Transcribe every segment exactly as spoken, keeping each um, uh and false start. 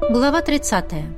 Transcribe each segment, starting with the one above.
Глава тридцатая.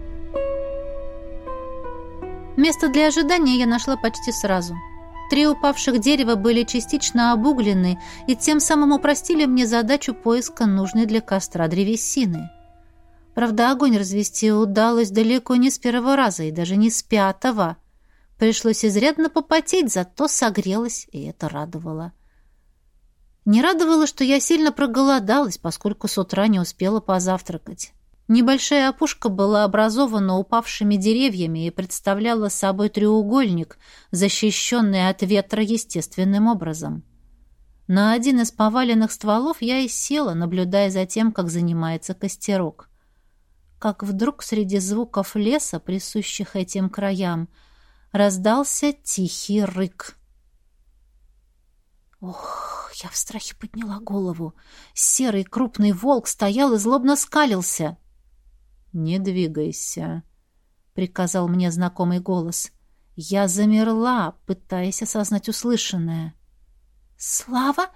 Место для ожидания я нашла почти сразу. Три упавших дерева были частично обуглены и тем самым упростили мне задачу поиска нужной для костра древесины. Правда, огонь развести удалось далеко не с первого раза и даже не с пятого. Пришлось изрядно попотеть, зато согрелась, и это радовало. Не радовало, что я сильно проголодалась, поскольку с утра не успела позавтракать. Небольшая опушка была образована упавшими деревьями и представляла собой треугольник, защищенный от ветра естественным образом. На один из поваленных стволов я и села, наблюдая за тем, как занимается костерок. Как вдруг среди звуков леса, присущих этим краям, раздался тихий рык. Ох, я в страхе подняла голову. Серый крупный волк стоял и злобно скалился. «Не двигайся», — приказал мне знакомый голос. Я замерла, пытаясь осознать услышанное. «Слава?»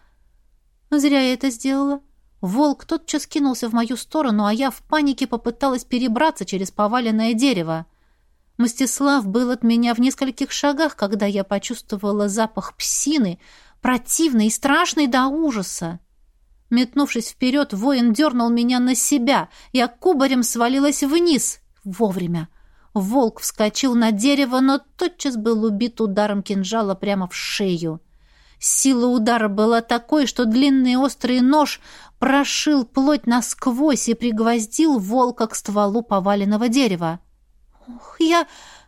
Зря я это сделала. Волк тотчас кинулся в мою сторону, а я в панике попыталась перебраться через поваленное дерево. Мстислав был от меня в нескольких шагах, когда я почувствовала запах псины, противный и страшный до ужаса. Метнувшись вперед, воин дернул меня на себя. Я кубарем свалилась вниз. Вовремя. Волк вскочил на дерево, но тотчас был убит ударом кинжала прямо в шею. Сила удара была такой, что длинный острый нож прошил плоть насквозь и пригвоздил волка к стволу поваленного дерева. Ух, я...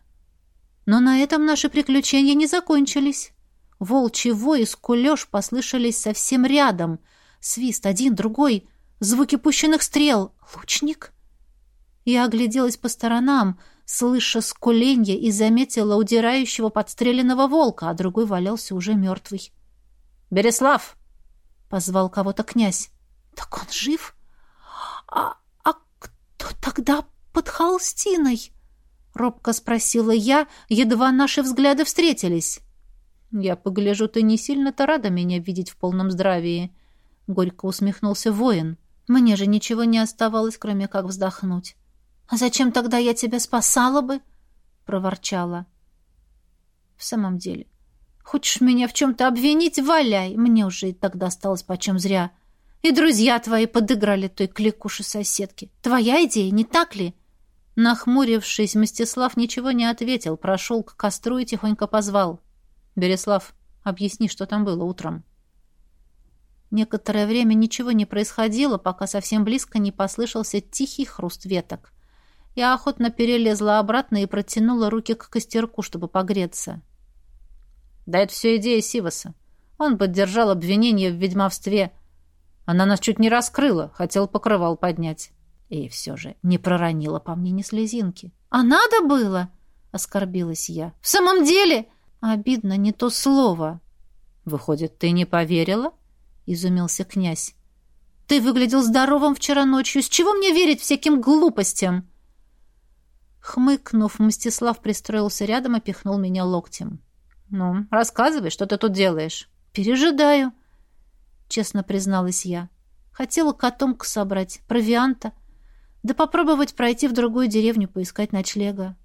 Но на этом наши приключения не закончились. Волчий вой и скулёж послышались совсем рядом. Свист один, другой, звуки пущенных стрел. Лучник? Я огляделась по сторонам, слыша скуленье, и заметила удирающего подстреленного волка, а другой валялся уже мертвый. «Береслав!» — позвал кого-то князь. «Так он жив? А, а кто тогда под холстиной?» — робко спросила я, едва наши взгляды встретились. «Я погляжу, ты не сильно-то рада меня видеть в полном здравии», — горько усмехнулся воин. «Мне же ничего не оставалось, кроме как вздохнуть». «А зачем тогда я тебя спасала бы?» — проворчала. «В самом деле, хочешь меня в чем-то обвинить? Валяй! Мне уже и тогда осталось почем зря. И друзья твои подыграли той кликуши-соседке. Твоя идея, не так ли?» Нахмурившись, Мстислав ничего не ответил, прошел к костру и тихонько позвал. «Береслав, объясни, что там было утром». Некоторое время ничего не происходило, пока совсем близко не послышался тихий хруст веток. Я охотно перелезла обратно и протянула руки к костерку, чтобы погреться. «Да это все идея Сиваса. Он поддержал обвинение в ведьмовстве. Она нас чуть не раскрыла, хотел покрывал поднять. И все же не проронила по мне ни слезинки». «А надо было?» — оскорбилась я. «В самом деле...» «Обидно не то слово». «Выходит, ты не поверила?» — изумился князь. «Ты выглядел здоровым вчера ночью. С чего мне верить всяким глупостям?» Хмыкнув, Мстислав пристроился рядом и пихнул меня локтем. «Ну, рассказывай, что ты тут делаешь?» «Пережидаю», — честно призналась я. «Хотела котомку собрать, провианта, да попробовать пройти в другую деревню, поискать ночлега».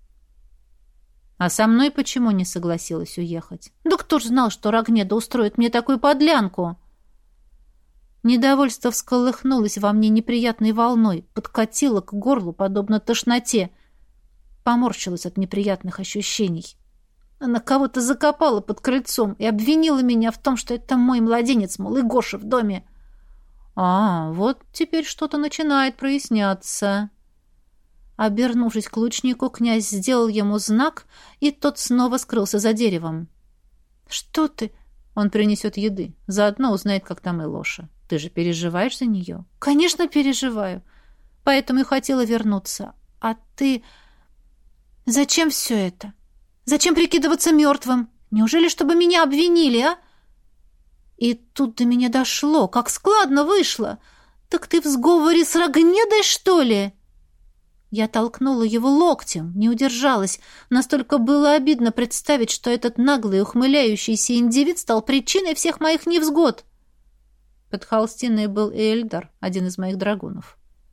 «А со мной почему не согласилась уехать?» «Да кто ж знал, что Рогнеда устроит мне такую подлянку?» Недовольство всколыхнулось во мне неприятной волной, подкатило к горлу, подобно тошноте. Поморщилась от неприятных ощущений. Она кого-то закопала под крыльцом и обвинила меня в том, что это мой младенец, мол, и Гоша в доме. «А, вот теперь что-то начинает проясняться». Обернувшись к лучнику, князь сделал ему знак, и тот снова скрылся за деревом. «Что ты?» «Он принесет еды. Заодно узнает, как там Илоша. Ты же переживаешь за нее?» «Конечно, переживаю. Поэтому и хотела вернуться. А ты... Зачем все это? Зачем прикидываться мертвым? Неужели, чтобы меня обвинили, а?» И тут до меня дошло. Как складно вышло. «Так ты в сговоре с Рогнедой, что ли?» Я толкнула его локтем, не удержалась. Настолько было обидно представить, что этот наглый, ухмыляющийся индивид стал причиной всех моих невзгод. Под холстиной был и Эльдар, один из моих драгунов.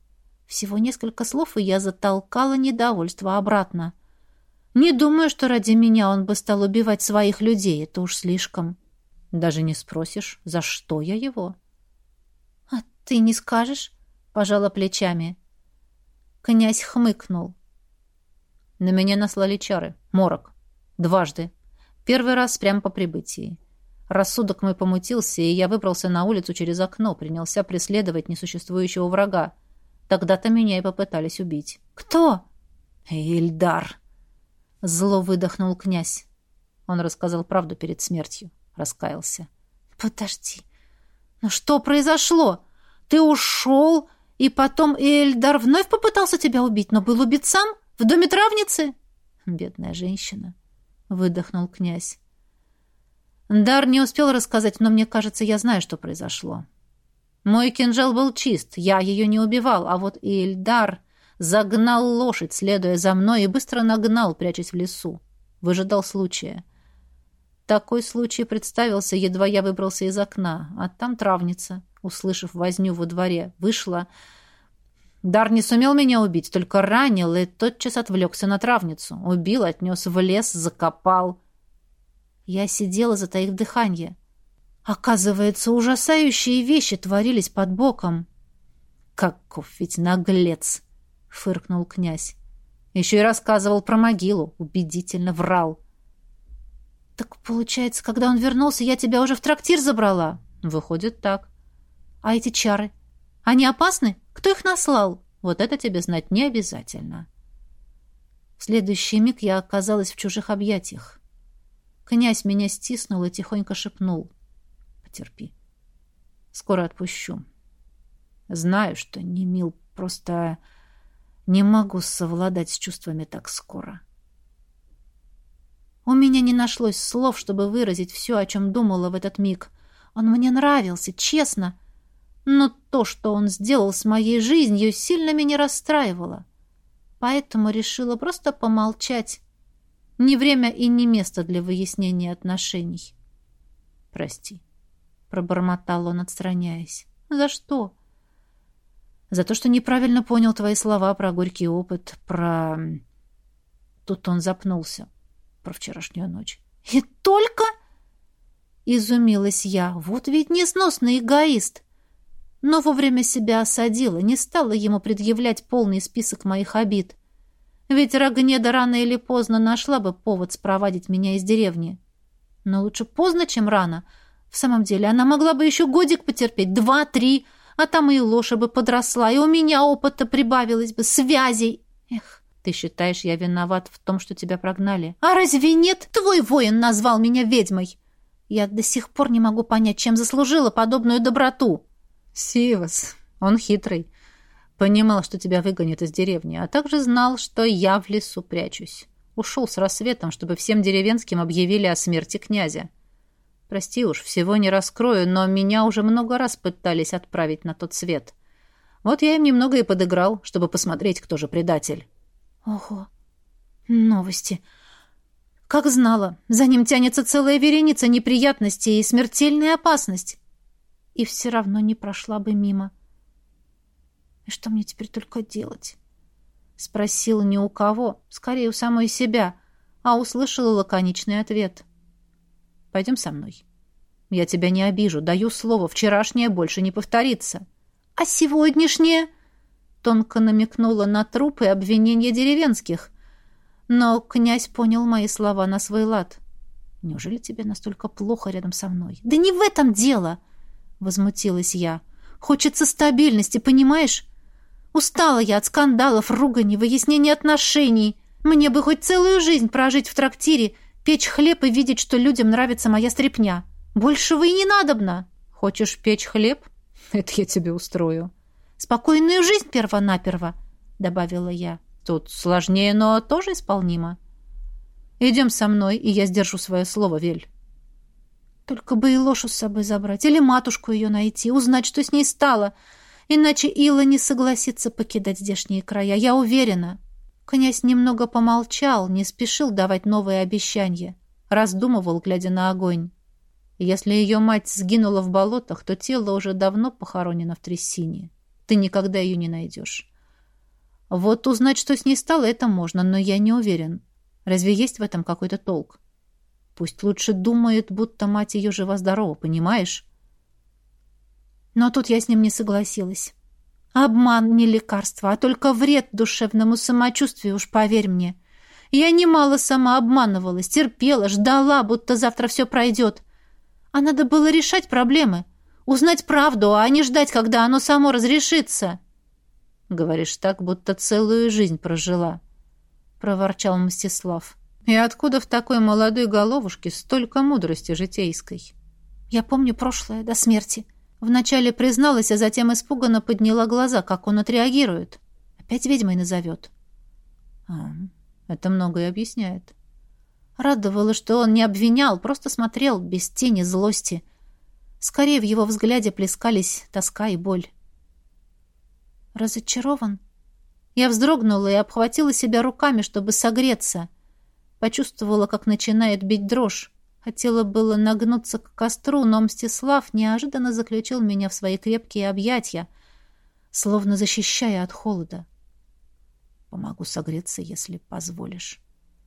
Всего несколько слов, и я затолкала недовольство обратно. Не думаю, что ради меня он бы стал убивать своих людей. Это уж слишком. Даже не спросишь, за что я его? — А ты не скажешь? — пожала плечами. Князь хмыкнул. На меня наслали чары. Морок. Дважды. Первый раз прямо по прибытии. Рассудок мой помутился, и я выбрался на улицу через окно, принялся преследовать несуществующего врага. Тогда-то меня и попытались убить. «Кто?» «Ильдар!» Зло выдохнул князь. Он рассказал правду перед смертью. Раскаялся. «Подожди. Ну что произошло? Ты ушел, и потом Ильдар вновь попытался тебя убить, но был убит сам? В доме травницы?» «Бедная женщина», — выдохнул князь. Дар не успел рассказать, но мне кажется, я знаю, что произошло. Мой кинжал был чист, я ее не убивал, а вот Ильдар загнал лошадь, следуя за мной, и быстро нагнал, прячась в лесу. Выжидал случая. Такой случай представился, едва я выбрался из окна, а там травница, услышав возню во дворе, вышла. Дар не сумел меня убить, только ранил и тотчас отвлекся на травницу. Убил, отнес в лес, закопал. Я сидела, затаив дыхание. Оказывается, ужасающие вещи творились под боком. «Каков ведь наглец!» — фыркнул князь. Еще и рассказывал про могилу, убедительно врал. «Так получается, когда он вернулся, я тебя уже в трактир забрала?» «Выходит, так». «А эти чары? Они опасны? Кто их наслал?» «Вот это тебе знать не обязательно». В следующий миг я оказалась в чужих объятиях. Князь меня стиснул и тихонько шепнул. «Потерпи. Скоро отпущу. Знаю, что не мил, просто не могу совладать с чувствами так скоро». У меня не нашлось слов, чтобы выразить все, о чем думала в этот миг. Он мне нравился, честно. Но то, что он сделал с моей жизнью, сильно меня расстраивало. Поэтому решила просто помолчать. Не время и не место для выяснения отношений. «Прости», — пробормотал он, отстраняясь. «За что?» «За то, что неправильно понял твои слова про горький опыт, про...» Тут он запнулся. «Про вчерашнюю ночь». «И только?» Изумилась я. «Вот ведь несносный эгоист!» Но вовремя себя осадила, не стала ему предъявлять полный список моих обид. Ведь Рогнеда рано или поздно нашла бы повод спровадить меня из деревни. Но лучше поздно, чем рано. В самом деле, она могла бы еще годик потерпеть, два-три, а там и Лоша бы подросла, и у меня опыта прибавилось бы, связей. Эх, ты считаешь, я виноват в том, что тебя прогнали? А разве нет? Твой воин назвал меня ведьмой. Я до сих пор не могу понять, чем заслужила подобную доброту. Сивас, он хитрый. Понимал, что тебя выгонят из деревни, а также знал, что я в лесу прячусь. Ушел с рассветом, чтобы всем деревенским объявили о смерти князя. Прости уж, всего не раскрою, но меня уже много раз пытались отправить на тот свет. Вот я им немного и подыграл, чтобы посмотреть, кто же предатель. Ого, новости. Как знала, за ним тянется целая вереница неприятностей и смертельная опасность. И все равно не прошла бы мимо. И что мне теперь только делать? Спросила не у кого, скорее у самой себя, а услышала лаконичный ответ. Пойдем со мной. Я тебя не обижу, даю слово, вчерашнее больше не повторится. А сегодняшнее? Тонко намекнула на труп и обвинения деревенских. Но князь понял мои слова на свой лад. Неужели тебе настолько плохо рядом со мной? Да не в этом дело, возмутилась я. Хочется стабильности, понимаешь? Устала я от скандалов, руганий, выяснения отношений. Мне бы хоть целую жизнь прожить в трактире, печь хлеб и видеть, что людям нравится моя стряпня. Большего и не надобно. Хочешь печь хлеб? Это я тебе устрою. Спокойную жизнь перво-наперво, добавила я. Тут сложнее, но тоже исполнимо. Идем со мной, и я сдержу свое слово, Вель. Только бы и Лошу с собой забрать, или матушку ее найти, узнать, что с ней стало. Иначе Илла не согласится покидать здешние края, я уверена. Князь немного помолчал, не спешил давать новые обещания. Раздумывал, глядя на огонь. Если ее мать сгинула в болотах, то тело уже давно похоронено в трясине. Ты никогда ее не найдешь. Вот узнать, что с ней стало, это можно, но я не уверен. Разве есть в этом какой-то толк? Пусть лучше думает, будто мать ее жива-здорова, понимаешь? Но тут я с ним не согласилась. Обман не лекарство, а только вред душевному самочувствию, уж поверь мне. Я немало сама обманывалась, терпела, ждала, будто завтра все пройдет. А надо было решать проблемы, узнать правду, а не ждать, когда оно само разрешится. Говоришь так, будто целую жизнь прожила, — проворчал Мстислав. И откуда в такой молодой головушке столько мудрости житейской? Я помню прошлое до смерти. Вначале призналась, а затем испуганно подняла глаза, как он отреагирует. Опять ведьмой назовет. А, это многое объясняет. Радовало, что он не обвинял, просто смотрел без тени злости. Скорее в его взгляде плескались тоска и боль. Разочарован? Я вздрогнула и обхватила себя руками, чтобы согреться. Почувствовала, как начинает бить дрожь. Хотела было нагнуться к костру, но Мстислав неожиданно заключил меня в свои крепкие объятия, словно защищая от холода. Помогу согреться, если позволишь.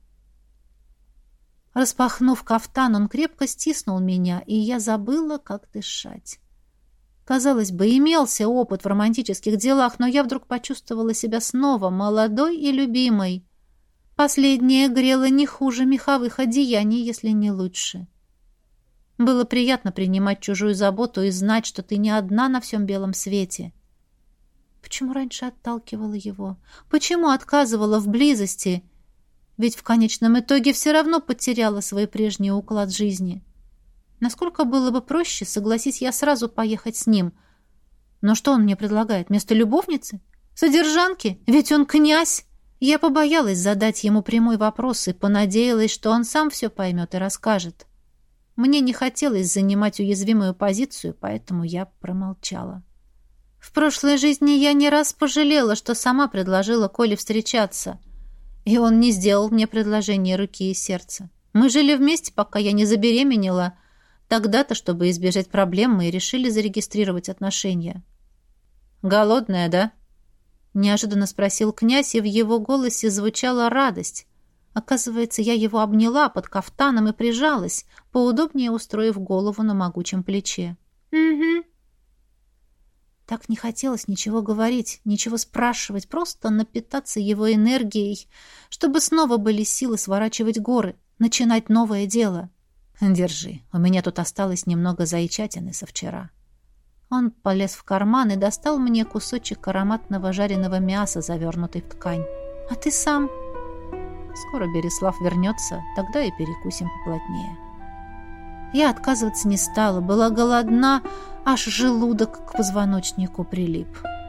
Распахнув кафтан, он крепко стиснул меня, и я забыла, как дышать. Казалось бы, имелся опыт в романтических делах, но я вдруг почувствовала себя снова молодой и любимой. Последнее грело не хуже меховых одеяний, если не лучше. Было приятно принимать чужую заботу и знать, что ты не одна на всем белом свете. Почему раньше отталкивала его? Почему отказывала в близости? Ведь в конечном итоге все равно потеряла свой прежний уклад жизни. Насколько было бы проще, согласись я сразу поехать с ним. Но что он мне предлагает? Вместо любовницы? Содержанки? Ведь он князь! Я побоялась задать ему прямой вопрос и понадеялась, что он сам все поймет и расскажет. Мне не хотелось занимать уязвимую позицию, поэтому я промолчала. В прошлой жизни я не раз пожалела, что сама предложила Коле встречаться. И он не сделал мне предложение руки и сердца. Мы жили вместе, пока я не забеременела. Тогда-то, чтобы избежать проблем, мы решили зарегистрировать отношения. «Голодная, да?» — неожиданно спросил князь, и в его голосе звучала радость. Оказывается, я его обняла под кафтаном и прижалась, поудобнее устроив голову на могучем плече. «Угу». Так не хотелось ничего говорить, ничего спрашивать, просто напитаться его энергией, чтобы снова были силы сворачивать горы, начинать новое дело. «Держи, у меня тут осталось немного зайчатины со вчера». Он полез в карман и достал мне кусочек ароматного жареного мяса, завернутый в ткань. «А ты сам?» «Скоро Берислав вернется, тогда и перекусим поплотнее». Я отказываться не стала, была голодна, аж желудок к позвоночнику прилип.